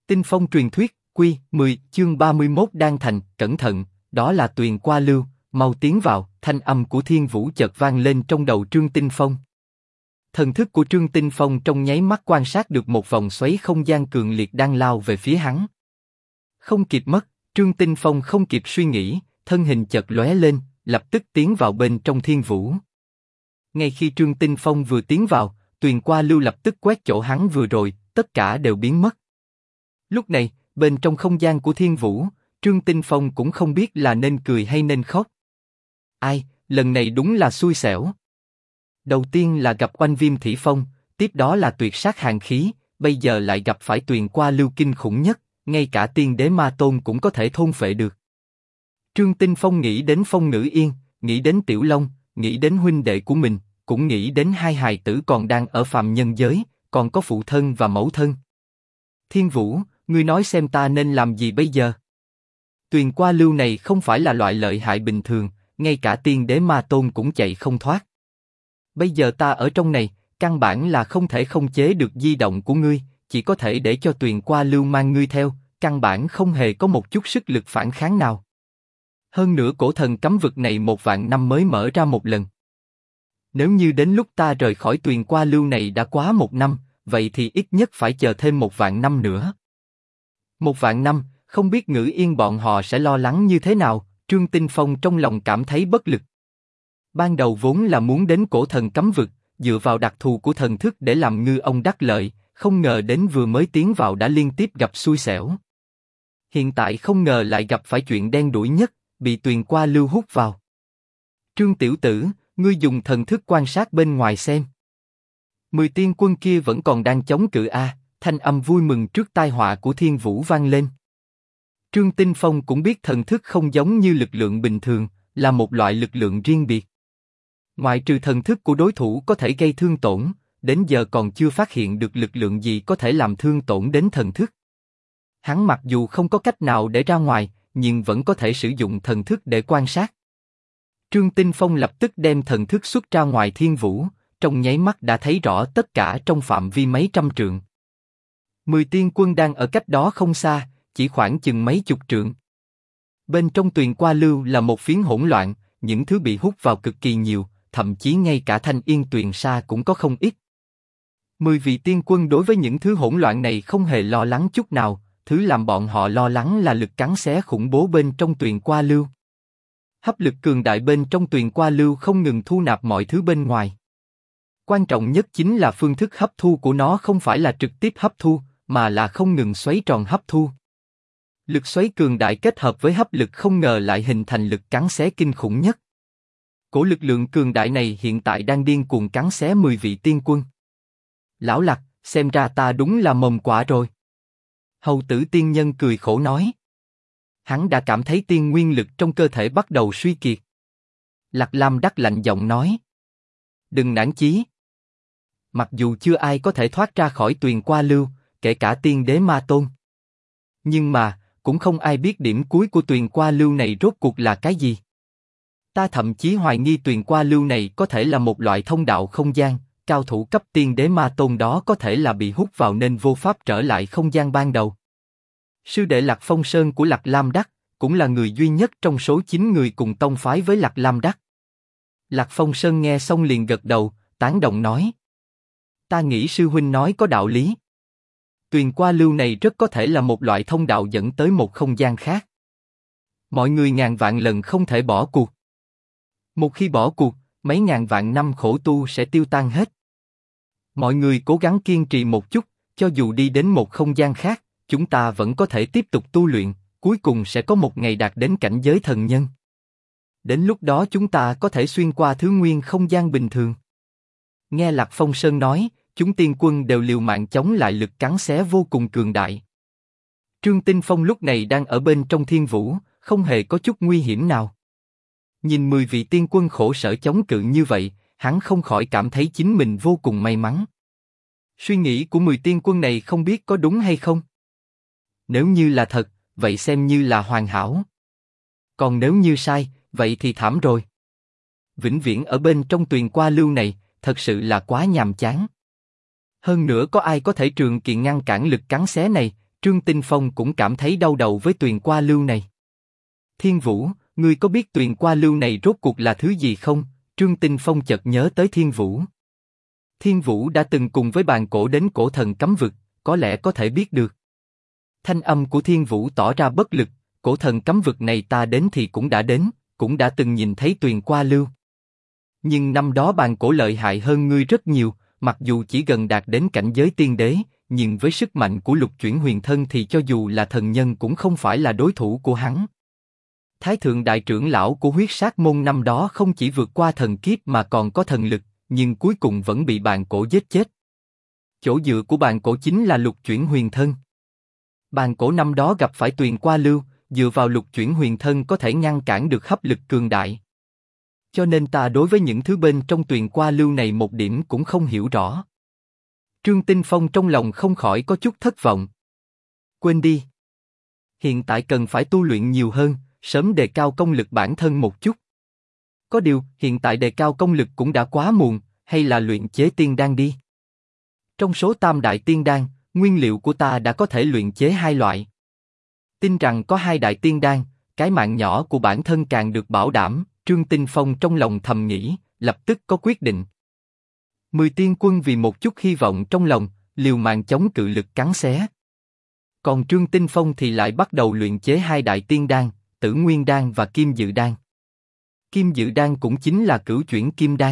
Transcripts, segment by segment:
Tinh phong truyền thuyết, Quy 10, chương 31 đan thành, cẩn thận, đó là Tuyền Qua Lưu, mau tiến vào. Thanh âm của Thiên Vũ chợt vang lên trong đầu Trương Tinh Phong. Thần thức của Trương Tinh Phong trong nháy mắt quan sát được một vòng xoáy không gian cường liệt đang lao về phía hắn. Không kịp mất, Trương Tinh Phong không kịp suy nghĩ, thân hình chợt lóe lên, lập tức tiến vào bên trong Thiên Vũ. Ngay khi Trương Tinh Phong vừa tiến vào, Tuyền Qua Lưu lập tức quét chỗ hắn vừa rồi, tất cả đều biến mất. Lúc này, bên trong không gian của Thiên Vũ, Trương Tinh Phong cũng không biết là nên cười hay nên khóc. Ai, lần này đúng là xui xẻo. Đầu tiên là gặp Oanh Viêm Thủy Phong, tiếp đó là tuyệt sát hàn khí, bây giờ lại gặp phải Tuyền Qua Lưu kinh khủng nhất, ngay cả Tiên Đế Ma Tôn cũng có thể thôn phệ được. Trương Tinh Phong nghĩ đến Phong Ngữ Yên, nghĩ đến Tiểu Long, nghĩ đến huynh đệ của mình, cũng nghĩ đến hai hài tử còn đang ở phàm nhân giới, còn có phụ thân và mẫu thân. Thiên Vũ, ngươi nói xem ta nên làm gì bây giờ? Tuyền Qua Lưu này không phải là loại lợi hại bình thường, ngay cả Tiên Đế Ma Tôn cũng chạy không thoát. Bây giờ ta ở trong này, căn bản là không thể không chế được di động của ngươi, chỉ có thể để cho Tuyền Qua Lưu mang ngươi theo, căn bản không hề có một chút sức lực phản kháng nào. Hơn nữa cổ thần cấm vực này 1.000 năm mới mở ra một lần. Nếu như đến lúc ta rời khỏi Tuyền Qua Lưu này đã quá 1 năm, vậy thì ít nhất phải chờ thêm 1.000 năm nữa. 1.000 năm, không biết Ngữ Yên bọn họ sẽ lo lắng như thế nào. Trương Tinh Phong trong lòng cảm thấy bất lực. Ban đầu vốn là muốn đến cổ thần cấm vực, dựa vào đặc thù của thần thức để làm ngư ông đắc lợi, không ngờ đến vừa mới tiến vào đã liên tiếp gặp xui xẻo. Hiện tại không ngờ lại gặp phải chuyện đen đủi nhất, bị Tuyền Qua Lưu hút vào. Trương tiểu tử, ngươi dùng thần thức quan sát bên ngoài xem. 10 tiên quân kia vẫn còn đang chống cự a. Thanh âm vui mừng trước tai họa của Thiên Vũ vang lên. Trương Tinh Phong cũng biết thần thức không giống như lực lượng bình thường, là một loại lực lượng riêng biệt. Ngoại trừ thần thức của đối thủ có thể gây thương tổn, đến giờ còn chưa phát hiện được lực lượng gì có thể làm thương tổn đến thần thức. Hắn mặc dù không có cách nào để ra ngoài, nhưng vẫn có thể sử dụng thần thức để quan sát. Trương Tinh Phong lập tức đem thần thức xuất ra ngoài Thiên Vũ, trong nháy mắt đã thấy rõ tất cả trong phạm vi mấy trăm trượng. 10 tiên quân đang ở cách đó không xa, chỉ khoảng chừng mấy chục trượng. Bên trong Tuyền Qua Lưu là một phiến hỗn loạn, những thứ bị hút vào cực kỳ nhiều, thậm chí ngay cả Thanh Yên Tuyền Sa cũng có không ít. 10 vị tiên quân đối với những thứ hỗn loạn này không hề lo lắng chút nào, thứ làm bọn họ lo lắng là lực cắn xé khủng bố bên trong Tuyền Qua Lưu. Hấp lực cường đại bên trong Tuyền Qua Lưu không ngừng thu nạp mọi thứ bên ngoài. Quan trọng nhất chính là phương thức hấp thu của nó không phải là trực tiếp hấp thu, mà là không ngừng xoáy tròn hấp thu. Lực xoáy cường đại kết hợp với hấp lực không ngờ lại hình thành lực cắn xé kinh khủng nhất. Cổ lực lượng cường đại này hiện tại đang điên cuồng cắn xé 10 vị tiên quân. Lão Lặc, xem ra ta đúng là mồm quạ rồi. Hầu tử tiên nhân cười khổ nói. Hắn đã cảm thấy tiên nguyên lực trong cơ thể bắt đầu suy kiệt. Lạc Lam Đắc lạnh giọng nói. Đừng nản chí. Mặc dù chưa ai có thể thoát ra khỏi Tuyền Qua Lưu, kể cả Tiên Đế Ma Tôn. Nhưng mà, cũng không ai biết điểm cuối của Tuyền Qua Lưu này rốt cuộc là cái gì. Ta thậm chí hoài nghi Tuyền Qua Lưu này có thể là một loại thông đạo không gian, cao thủ cấp Tiên Đế Ma Tôn đó có thể là bị hút vào nên vô pháp trở lại không gian ban đầu. Sư đệ Lạc Phong Sơn của Lạc Lam Đắc, cũng là người duy nhất trong số 9 người cùng tông phái với Lạc Lam Đắc. Lạc Phong Sơn nghe xong liền gật đầu, tán đồng nói. Ta nghĩ sư huynh nói có đạo lý. Tuyền Qua Lưu này rất có thể là một loại thông đạo dẫn tới một không gian khác. Mọi người ngàn vạn lần không thể bỏ cuộc. Một khi bỏ cuộc, mấy ngàn vạn năm khổ tu sẽ tiêu tan hết. Mọi người cố gắng kiên trì một chút, cho dù đi đến một không gian khác, chúng ta vẫn có thể tiếp tục tu luyện, cuối cùng sẽ có một ngày đạt đến cảnh giới thần nhân. Đến lúc đó chúng ta có thể xuyên qua thứ nguyên không gian bình thường. Nghe Lạc Phong Sơn nói, chúng tiên quân đều liều mạng chống lại lực cắn xé vô cùng cường đại. Trương Tinh Phong lúc này đang ở bên trong Thiên Vũ, không hề có chút nguy hiểm nào. Nhìn 10 vị tiên quân khổ sở chống cự như vậy, hắn không khỏi cảm thấy chính mình vô cùng may mắn. Suy nghĩ của 10 tiên quân này không biết có đúng hay không? Nếu như là thật, vậy xem như là hoàn hảo. Còn nếu như sai, vậy thì thảm rồi. Vĩnh viễn ở bên trong Tuyền Qua Lưu này, thật sự là quá nhàm chán. Hơn nữa có ai có thể trường kỳ ngăn cản lực cắn xé này, Trương Tinh Phong cũng cảm thấy đau đầu với tuyền qua lưu này. Thiên Vũ, ngươi có biết tuyền qua lưu này rốt cuộc là thứ gì không? Trương Tinh Phong chợt nhớ tới Thiên Vũ. Thiên Vũ đã từng cùng với bàn cổ đến cổ thần cấm vực, có lẽ có thể biết được. Thanh âm của Thiên Vũ tỏ ra bất lực, cổ thần cấm vực này ta đến thì cũng đã đến, cũng đã từng nhìn thấy tuyền qua lưu. Nhưng năm đó bàn cổ lợi hại hơn ngươi rất nhiều, mặc dù chỉ gần đạt đến cảnh giới tiên đế, nhưng với sức mạnh của lục chuyển huyền thân thì cho dù là thần nhân cũng không phải là đối thủ của hắn. Thái thượng đại trưởng lão của huyết sát môn năm đó không chỉ vượt qua thần kiếp mà còn có thần lực, nhưng cuối cùng vẫn bị bàn cổ giết chết. Chỗ dựa của bàn cổ chính là lục chuyển huyền thân. Bàn cổ năm đó gặp phải tuyền qua lưu, dựa vào lục chuyển huyền thân có thể ngăn cản được hấp lực cường đại. Cho nên ta đối với những thứ bên trong tuyền qua lưu này một điểm cũng không hiểu rõ. Trương Tinh Phong trong lòng không khỏi có chút thất vọng. Quên đi. Hiện tại cần phải tu luyện nhiều hơn, sớm đề cao công lực bản thân một chút. Có điều, hiện tại đề cao công lực cũng đã quá muộn, hay là luyện chế tiên đan đi. Trong số tam đại tiên đan, nguyên liệu của ta đã có thể luyện chế 2 loại. Tin rằng có 2 đại tiên đan, cái mạng nhỏ của bản thân càng được bảo đảm. Trương Tinh Phong trong lòng thầm nghĩ, lập tức có quyết định. 10 tiên quân vì một chút hy vọng trong lòng, liều mạng chống cự lực cắn xé. Còn Trương Tinh Phong thì lại bắt đầu luyện chế 2 đại tiên đan, Tử Nguyên đan và Kim Dự đan. Kim Dự đan cũng chính là cửu chuyển kim đan.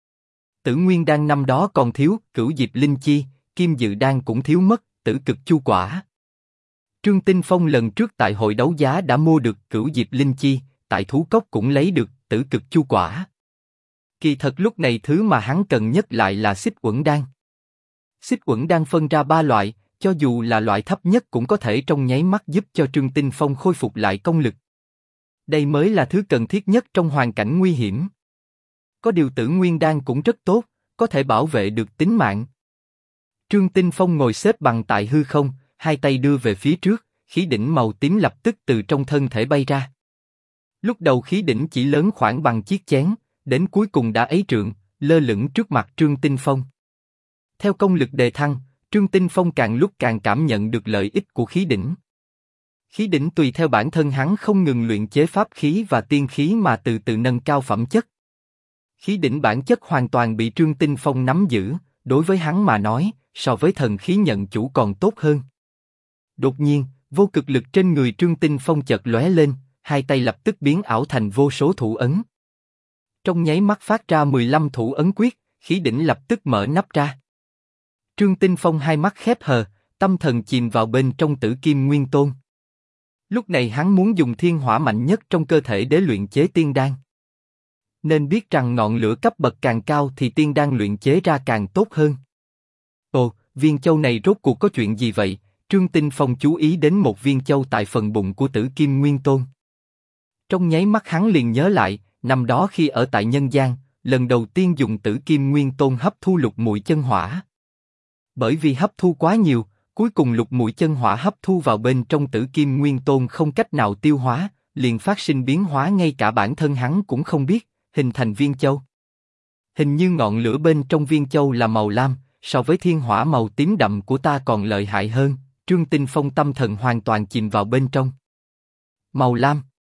Tử Nguyên đan năm đó còn thiếu cửu diệp linh chi, Kim Dự đan cũng thiếu mất tử cực chu quả. Trương Tinh Phong lần trước tại hội đấu giá đã mua được cửu diệp linh chi, tại thú cốc cũng lấy được tử cực chu quả. Kỳ thật lúc này thứ mà hắn cần nhất lại là xích uẩn đan. Xích uẩn đan phân ra 3 loại, cho dù là loại thấp nhất cũng có thể trong nháy mắt giúp cho Trương Tinh Phong khôi phục lại công lực. Đây mới là thứ cần thiết nhất trong hoàn cảnh nguy hiểm. Có điều Tử Nguyên đan cũng rất tốt, có thể bảo vệ được tính mạng. Trương Tinh Phong ngồi xếp bằng tại hư không, 2 tay đưa về phía trước, khí đỉnh màu tím lập tức từ trong thân thể bay ra. Lúc đầu khí đỉnh chỉ lớn khoảng bằng chiếc chén, đến cuối cùng đã ấy trượng, lơ lửng trước mặt Trương Tinh Phong. Theo công lực đề thăng, Trương Tinh Phong càng lúc càng cảm nhận được lợi ích của khí đỉnh. Khí đỉnh tùy theo bản thân hắn không ngừng luyện chế pháp khí và tiên khí mà từ từ nâng cao phẩm chất. Khí đỉnh bản chất hoàn toàn bị Trương Tinh Phong nắm giữ, đối với hắn mà nói, so với thần khí nhận chủ còn tốt hơn. Đột nhiên, vô cực lực trên người Trương Tinh Phong chợt lóe lên, 2 tay lập tức biến ảo thành vô số thủ ấn. Trong nháy mắt phát ra 15 thủ ấn quyết, khí đỉnh lập tức mở nắp ra. Trương Tinh Phong hai mắt khép hờ, tâm thần chìm vào bên trong Tử Kim Nguyên Tôn. Lúc này hắn muốn dùng thiên hỏa mạnh nhất trong cơ thể để luyện chế tiên đan. Nên biết rằng ngọn lửa cấp bậc càng cao thì tiên đan luyện chế ra càng tốt hơn. Ồ, viên châu này rốt cuộc có chuyện gì vậy? Trương Tinh Phong chú ý đến một viên châu tại phần bụng của Tử Kim Nguyên Tôn. Trong nháy mắt hắn liền nhớ lại, năm đó khi ở tại nhân gian, lần đầu tiên dùng Tử Kim Nguyên Tôn hấp thu lục muội chân hỏa. Bởi vì hấp thu quá nhiều, cuối cùng lục muội chân hỏa hấp thu vào bên trong Tử Kim Nguyên Tôn không cách nào tiêu hóa, liền phát sinh biến hóa ngay cả bản thân hắn cũng không biết, hình thành viên châu. Hình như ngọn lửa bên trong viên châu là màu lam, so với thiên hỏa màu tím đậm của ta còn lợi hại hơn. Trương Tinh Phong tâm thần hoàn toàn chìm vào bên trong. Màu lam.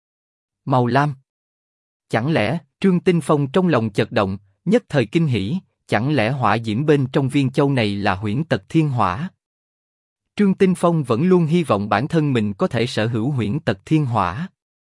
Màu lam. Chẳng lẽ, Trương Tinh Phong trong lòng chợt động, nhất thời kinh hỉ, chẳng lẽ hỏa diễm bên trong viên châu này là huyễn tật thiên hỏa? Trương Tinh Phong vẫn luôn hy vọng bản thân mình có thể sở hữu huyễn tật thiên hỏa.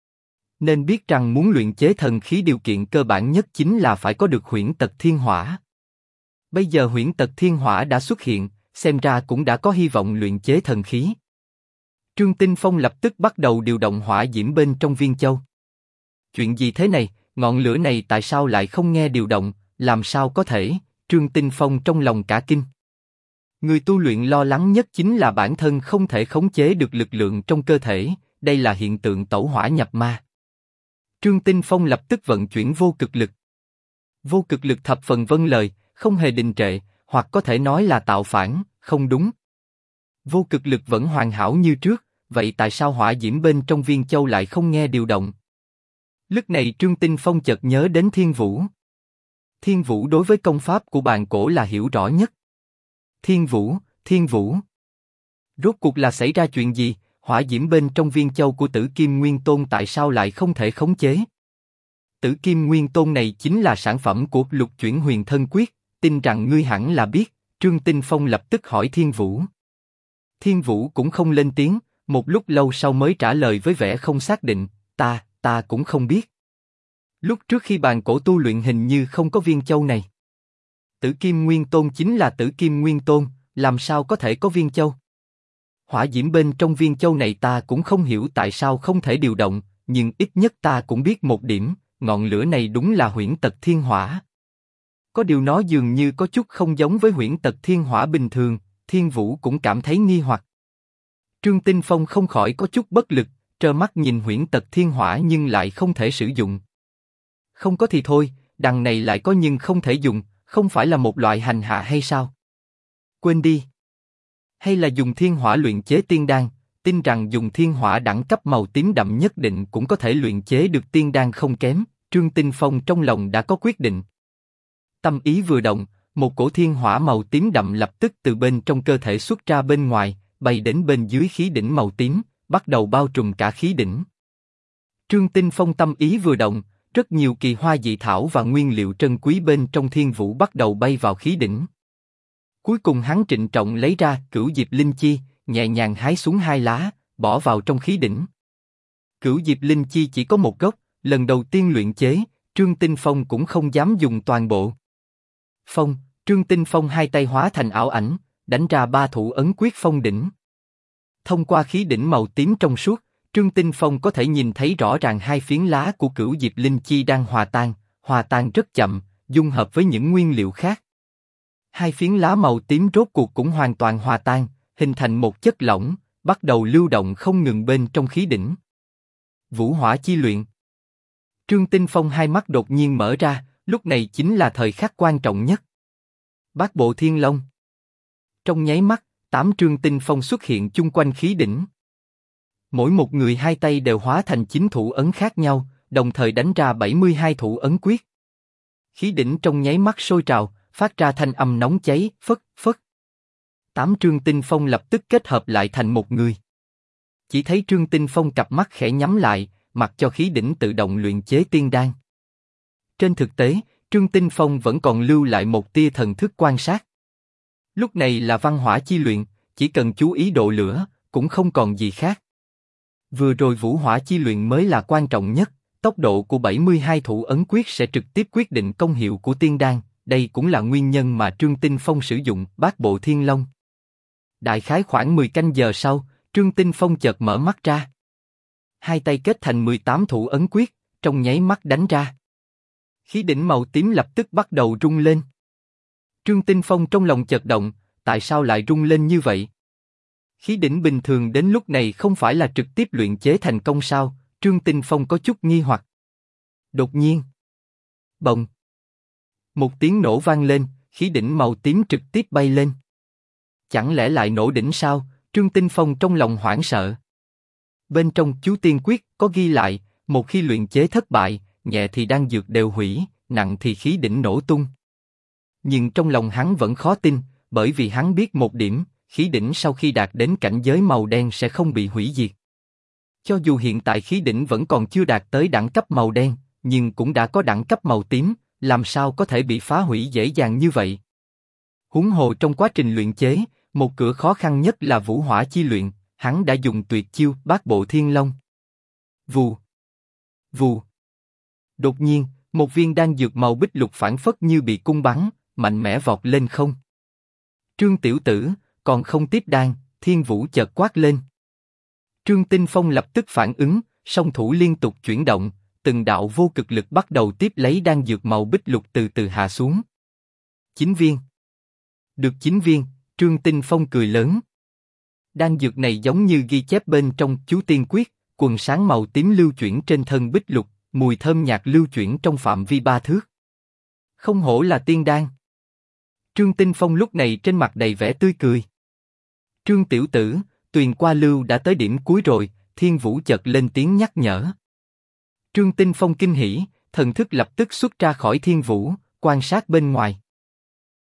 Nên biết rằng muốn luyện chế thần khí điều kiện cơ bản nhất chính là phải có được huyễn tật thiên hỏa. Bây giờ huyễn tật thiên hỏa đã xuất hiện, xem ra cũng đã có hy vọng luyện chế thần khí. Trương Tinh Phong lập tức bắt đầu điều động hỏa diễm bên trong viên châu. Chuyện gì thế này, ngọn lửa này tại sao lại không nghe điều động, làm sao có thể? Trương Tinh Phong trong lòng cả kinh. Người tu luyện lo lắng nhất chính là bản thân không thể khống chế được lực lượng trong cơ thể, đây là hiện tượng tẩu hỏa nhập ma. Trương Tinh Phong lập tức vận chuyển vô cực lực. Vô cực lực thập phần vâng lời, không hề đình trệ, hoặc có thể nói là tạo phản, không đúng. Vô cực lực vẫn hoàn hảo như trước, vậy tại sao hỏa diễm bên trong viên châu lại không nghe điều động? Lúc này Trương Tinh Phong chợt nhớ đến Thiên Vũ. Thiên Vũ đối với công pháp của bàn cổ là hiểu rõ nhất. Thiên Vũ, Thiên Vũ. Rốt cuộc là xảy ra chuyện gì? Hỏa diễm bên trong viên châu của Tử Kim Nguyên Tôn tại sao lại không thể khống chế? Tử Kim Nguyên Tôn này chính là sản phẩm của Lục Chuyển Huyền Thân Quyết, tin rằng ngươi hẳn là biết. Trương Tinh Phong lập tức hỏi Thiên Vũ. Thiên Vũ cũng không lên tiếng, một lúc lâu sau mới trả lời với vẻ không xác định, ta cũng không biết. Lúc trước khi bàn cổ tu luyện hình như không có viên châu này. Tử Kim Nguyên Tôn chính là Tử Kim Nguyên Tôn, làm sao có thể có viên châu? Hỏa diễm bên trong viên châu này ta cũng không hiểu tại sao không thể điều động, nhưng ít nhất ta cũng biết một điểm, ngọn lửa này đúng là huyễn tật thiên hỏa. Có điều nó dường như có chút không giống với huyễn tật thiên hỏa bình thường, Thiên Vũ cũng cảm thấy nghi hoặc. Trương Tinh Phong không khỏi có chút bất lực, trơ mắt nhìn huyễn tật thiên hỏa nhưng lại không thể sử dụng. Không có thì thôi, đằng này lại có nhưng không thể dùng, không phải là một loại hành hạ hay sao? Quên đi. Hay là dùng thiên hỏa luyện chế tiên đan, tin rằng dùng thiên hỏa đẳng cấp màu tím đậm nhất định cũng có thể luyện chế được tiên đan không kém, Trương Tinh Phong trong lòng đã có quyết định. Tâm ý vừa động, một cổ thiên hỏa màu tím đậm lập tức từ bên trong cơ thể xuất ra bên ngoài, bay đến bên dưới khí đỉnh màu tím, bắt đầu bao trùm cả khí đỉnh. Trương Tinh Phong tâm ý vừa động, rất nhiều kỳ hoa dị thảo và nguyên liệu trân quý bên trong Thiên Vũ bắt đầu bay vào khí đỉnh. Cuối cùng hắn trịnh trọng lấy ra Cửu Diệp Linh Chi, nhẹ nhàng hái xuống 2 lá, bỏ vào trong khí đỉnh. Cửu Diệp Linh Chi chỉ có một gốc, lần đầu tiên luyện chế, Trương Tinh Phong cũng không dám dùng toàn bộ. Trương Tinh Phong hai tay hóa thành ảo ảnh, đánh ra 3 thủ ấn quyết phong đỉnh. Thông qua khí đỉnh màu tím trong suốt, Trương Tinh Phong có thể nhìn thấy rõ ràng 2 phiến lá của Cửu Diệp Linh Chi đang hòa tan rất chậm, dung hợp với những nguyên liệu khác. 2 phiến lá màu tím rốt cuộc cũng hoàn toàn hòa tan, hình thành một chất lỏng, bắt đầu lưu động không ngừng bên trong khí đỉnh. Vũ hỏa chi luyện. Trương Tinh Phong hai mắt đột nhiên mở ra, lúc này chính là thời khắc quan trọng nhất. Bát Bộ Thiên Long. Trong nháy mắt, 8 Trương Tinh Phong xuất hiện chung quanh khí đỉnh. Mỗi một người 2 tay đều hóa thành 9 thủ ấn khác nhau, đồng thời đánh ra 72 thủ ấn quyết. Khí đỉnh trong nháy mắt sôi trào, phát ra thanh âm nóng cháy, phất phất. 8 Trương Tinh Phong lập tức kết hợp lại thành một người. Chỉ thấy Trương Tinh Phong cặp mắt khẽ nhắm lại, mặc cho khí đỉnh tự động luyện chế tiên đan. Trên thực tế, Trương Tinh Phong vẫn còn lưu lại một tia thần thức quan sát. Lúc này là văn hỏa chi luyện, chỉ cần chú ý độ lửa, cũng không còn gì khác. Vừa rồi vũ hỏa chi luyện mới là quan trọng nhất, tốc độ của 72 thủ ấn quyết sẽ trực tiếp quyết định công hiệu của tiên đan, đây cũng là nguyên nhân mà Trương Tinh Phong sử dụng Bát Bộ Thiên Long. Đại khái khoảng 10 canh giờ sau, Trương Tinh Phong chợt mở mắt ra. 2 tay kết thành 18 thủ ấn quyết, trong nháy mắt đánh ra. Khí đỉnh màu tím lập tức bắt đầu rung lên. Trương Tinh Phong trong lòng chợt động, tại sao lại rung lên như vậy? Khí đỉnh bình thường đến lúc này không phải là trực tiếp luyện chế thành công sao? Trương Tinh Phong có chút nghi hoặc. Đột nhiên, bồng, một tiếng nổ vang lên, khí đỉnh màu tím trực tiếp bay lên. Chẳng lẽ lại nổ đỉnh sao? Trương Tinh Phong trong lòng hoảng sợ. Bên trong chú tiên quyết có ghi lại, một khi luyện chế thất bại, nhẹ thì đan dược đều hủy, nặng thì khí đỉnh nổ tung. Nhưng trong lòng hắn vẫn khó tin, bởi vì hắn biết một điểm, khí đỉnh sau khi đạt đến cảnh giới màu đen sẽ không bị hủy diệt. Cho dù hiện tại khí đỉnh vẫn còn chưa đạt tới đẳng cấp màu đen, nhưng cũng đã có đẳng cấp màu tím, làm sao có thể bị phá hủy dễ dàng như vậy? Huống hồ trong quá trình luyện chế, một cửa khó khăn nhất là vũ hỏa chi luyện, hắn đã dùng tuyệt chiêu Bát Bộ Thiên Long. Vù, vù. Đột nhiên, một viên đan dược màu bích lục phảng phất như bị cung bắn, mạnh mẽ vọt lên không. Trương tiểu tử, còn không tiếp đan, Thiên Vũ chợt quát lên. Trương Tinh Phong lập tức phản ứng, song thủ liên tục chuyển động, từng đạo vô cực lực bắt đầu tiếp lấy đan dược màu bích lục từ từ hạ xuống. 9 viên. Được 9 viên, Trương Tinh Phong cười lớn. Đan dược này giống như ghi chép bên trong chú tiên quyết, quần sáng màu tím lưu chuyển trên thân bích lục, mùi thơm nhạt lưu chuyển trong phạm vi 3 thước. Không hổ là tiên đan. Trương Tinh Phong lúc này trên mặt đầy vẻ tươi cười. Trương tiểu tử, Tuyền qua lưu đã tới điểm cuối rồi, Thiên Vũ chợt lên tiếng nhắc nhở. Trương Tinh Phong kinh hỉ, thần thức lập tức xuất ra khỏi Thiên Vũ, quan sát bên ngoài.